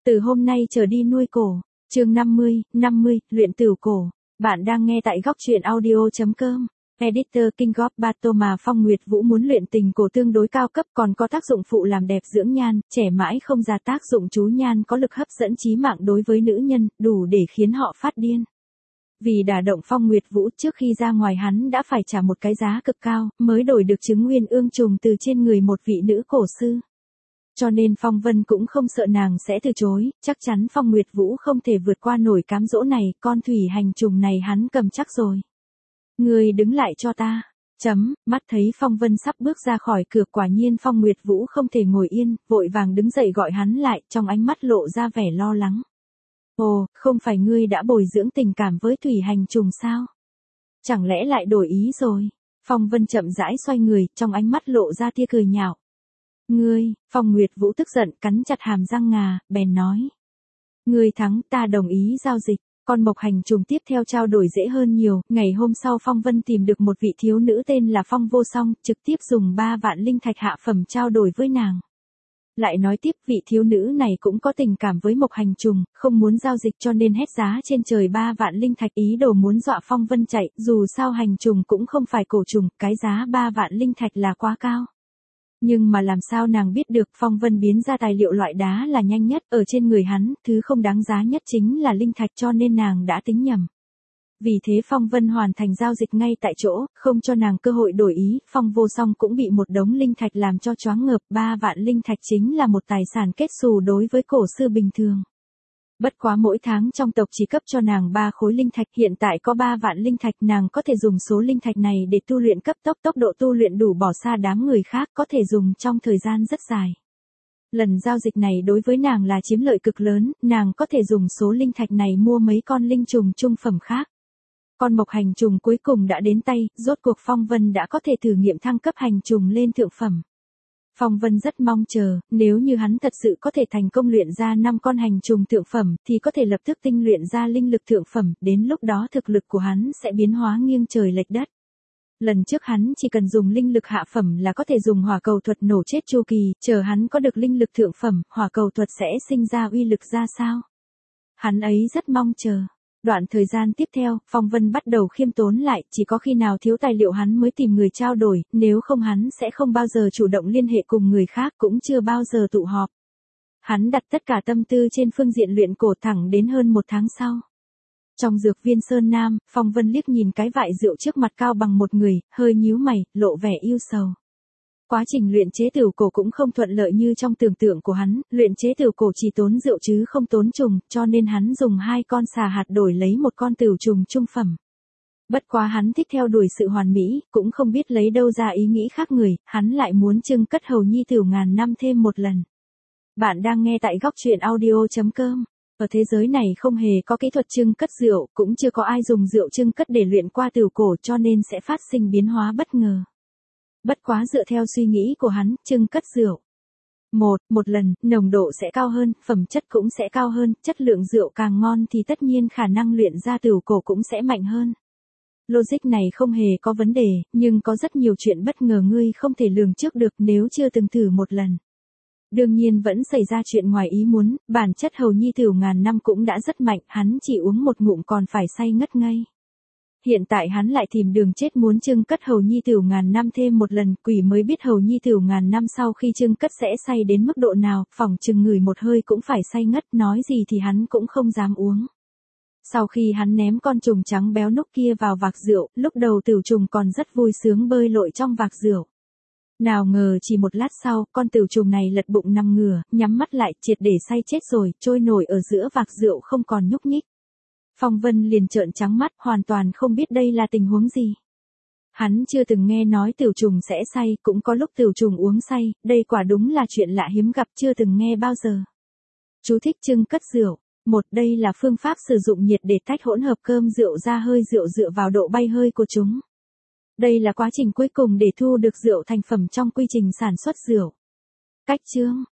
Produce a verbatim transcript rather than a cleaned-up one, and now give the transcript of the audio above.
Từ hôm nay trở đi nuôi cổ. Chương năm mươi, năm mươi, luyện tửu cổ. Bạn đang nghe tại góc truyện audio chấm com. Editor King of Battle mà Phong Nguyệt Vũ muốn luyện tình cổ tương đối cao cấp, còn có tác dụng phụ làm đẹp dưỡng nhan, trẻ mãi không già, tác dụng chú nhan có lực hấp dẫn chí mạng đối với nữ nhân, đủ để khiến họ phát điên. Vì đả động Phong Nguyệt Vũ, trước khi ra ngoài hắn đã phải trả một cái giá cực cao, mới đổi được chứng nguyên ương trùng từ trên người một vị nữ cổ sư. Cho nên Phong Vân cũng không sợ nàng sẽ từ chối, chắc chắn Phong Nguyệt Vũ không thể vượt qua nổi cám dỗ này, con thủy hành trùng này hắn cầm chắc rồi. Ngươi đứng lại cho ta. Chấm, mắt thấy Phong Vân sắp bước ra khỏi cửa, quả nhiên Phong Nguyệt Vũ không thể ngồi yên, vội vàng đứng dậy gọi hắn lại, trong ánh mắt lộ ra vẻ lo lắng. Ồ, không phải ngươi đã bồi dưỡng tình cảm với thủy hành trùng sao? Chẳng lẽ lại đổi ý rồi? Phong Vân chậm rãi xoay người, trong ánh mắt lộ ra tia cười nhạo. Ngươi, Phong Nguyệt Vũ tức giận, cắn chặt hàm răng ngà, bèn nói. Ngươi thắng, ta đồng ý giao dịch. Con mộc hành trùng tiếp theo trao đổi dễ hơn nhiều, ngày hôm sau Phong Vân tìm được một vị thiếu nữ tên là Phong Vô Song, trực tiếp dùng ba vạn linh thạch hạ phẩm trao đổi với nàng. Lại nói tiếp, vị thiếu nữ này cũng có tình cảm với mộc hành trùng, không muốn giao dịch cho nên hét giá trên trời ba vạn linh thạch, ý đồ muốn dọa Phong Vân chạy, dù sao hành trùng cũng không phải cổ trùng, cái giá ba vạn linh thạch là quá cao. Nhưng mà làm sao nàng biết được Phong Vân biến ra tài liệu loại đá là nhanh nhất, ở trên người hắn, thứ không đáng giá nhất chính là linh thạch, cho nên nàng đã tính nhầm. Vì thế Phong Vân hoàn thành giao dịch ngay tại chỗ, không cho nàng cơ hội đổi ý, Phong Vô Song cũng bị một đống linh thạch làm cho choáng ngợp, ba vạn linh thạch chính là một tài sản kết xù đối với cổ sư bình thường. Bất quá mỗi tháng trong tộc chỉ cấp cho nàng ba khối linh thạch, hiện tại có ba vạn linh thạch, nàng có thể dùng số linh thạch này để tu luyện cấp tốc, tốc độ tu luyện đủ bỏ xa đám người khác, có thể dùng trong thời gian rất dài. Lần giao dịch này đối với nàng là chiếm lợi cực lớn, nàng có thể dùng số linh thạch này mua mấy con linh trùng trung phẩm khác. Con mộc hành trùng cuối cùng đã đến tay, rốt cuộc Phong Vân đã có thể thử nghiệm thăng cấp hành trùng lên thượng phẩm. Phong Vân rất mong chờ, nếu như hắn thật sự có thể thành công luyện ra năm con hành trùng thượng phẩm, thì có thể lập tức tinh luyện ra linh lực thượng phẩm, đến lúc đó thực lực của hắn sẽ biến hóa nghiêng trời lệch đất. Lần trước hắn chỉ cần dùng linh lực hạ phẩm là có thể dùng hỏa cầu thuật nổ chết Chu Kỳ, chờ hắn có được linh lực thượng phẩm, hỏa cầu thuật sẽ sinh ra uy lực ra sao? Hắn ấy rất mong chờ. Đoạn thời gian tiếp theo, Phong Vân bắt đầu khiêm tốn lại, chỉ có khi nào thiếu tài liệu hắn mới tìm người trao đổi, nếu không hắn sẽ không bao giờ chủ động liên hệ cùng người khác, cũng chưa bao giờ tụ họp. Hắn đặt tất cả tâm tư trên phương diện luyện cổ thẳng đến hơn một tháng sau. Trong dược viên Sơn Nam, Phong Vân liếc nhìn cái vại rượu trước mặt cao bằng một người, hơi nhíu mày, lộ vẻ yêu sầu. Quá trình luyện chế tửu cổ cũng không thuận lợi như trong tưởng tượng của hắn, luyện chế tửu cổ chỉ tốn rượu chứ không tốn trùng, cho nên hắn dùng hai con xà hạt đổi lấy một con tửu trùng trung phẩm. Bất quá hắn thích theo đuổi sự hoàn mỹ, cũng không biết lấy đâu ra ý nghĩ khác người, hắn lại muốn trưng cất hầu nhi tửu ngàn năm thêm một lần. Bạn đang nghe tại góc truyện audio chấm com. Ở thế giới này không hề có kỹ thuật trưng cất rượu, cũng chưa có ai dùng rượu trưng cất để luyện qua tửu cổ, cho nên sẽ phát sinh biến hóa bất ngờ. Bất quá dựa theo suy nghĩ của hắn, trưng cất rượu. Một, một lần, nồng độ sẽ cao hơn, phẩm chất cũng sẽ cao hơn, chất lượng rượu càng ngon thì tất nhiên khả năng luyện ra tửu cổ cũng sẽ mạnh hơn. Logic này không hề có vấn đề, nhưng có rất nhiều chuyện bất ngờ ngươi không thể lường trước được nếu chưa từng thử một lần. Đương nhiên vẫn xảy ra chuyện ngoài ý muốn, bản chất hầu nhi tửu ngàn năm cũng đã rất mạnh, hắn chỉ uống một ngụm còn phải say ngất ngây. Hiện tại hắn lại tìm đường chết muốn trưng cất hầu nhi tửu ngàn năm thêm một lần, quỷ mới biết hầu nhi tửu ngàn năm sau khi trưng cất sẽ say đến mức độ nào, phỏng chừng ngửi một hơi cũng phải say ngất, nói gì thì hắn cũng không dám uống. Sau khi hắn ném con trùng trắng béo núc kia vào vạc rượu, lúc đầu tửu trùng còn rất vui sướng bơi lội trong vạc rượu. Nào ngờ chỉ một lát sau, con tửu trùng này lật bụng nằm ngửa, nhắm mắt lại, triệt để say chết rồi, trôi nổi ở giữa vạc rượu không còn nhúc nhích. Phong Vân liền trợn trắng mắt, hoàn toàn không biết đây là tình huống gì. Hắn chưa từng nghe nói tửu trùng sẽ say, cũng có lúc tửu trùng uống say, đây quả đúng là chuyện lạ hiếm gặp, chưa từng nghe bao giờ. Chú thích trưng cất rượu. Một, đây là phương pháp sử dụng nhiệt để tách hỗn hợp cơm rượu ra hơi rượu dựa vào độ bay hơi của chúng. Đây là quá trình cuối cùng để thu được rượu thành phẩm trong quy trình sản xuất rượu. Cách chưng.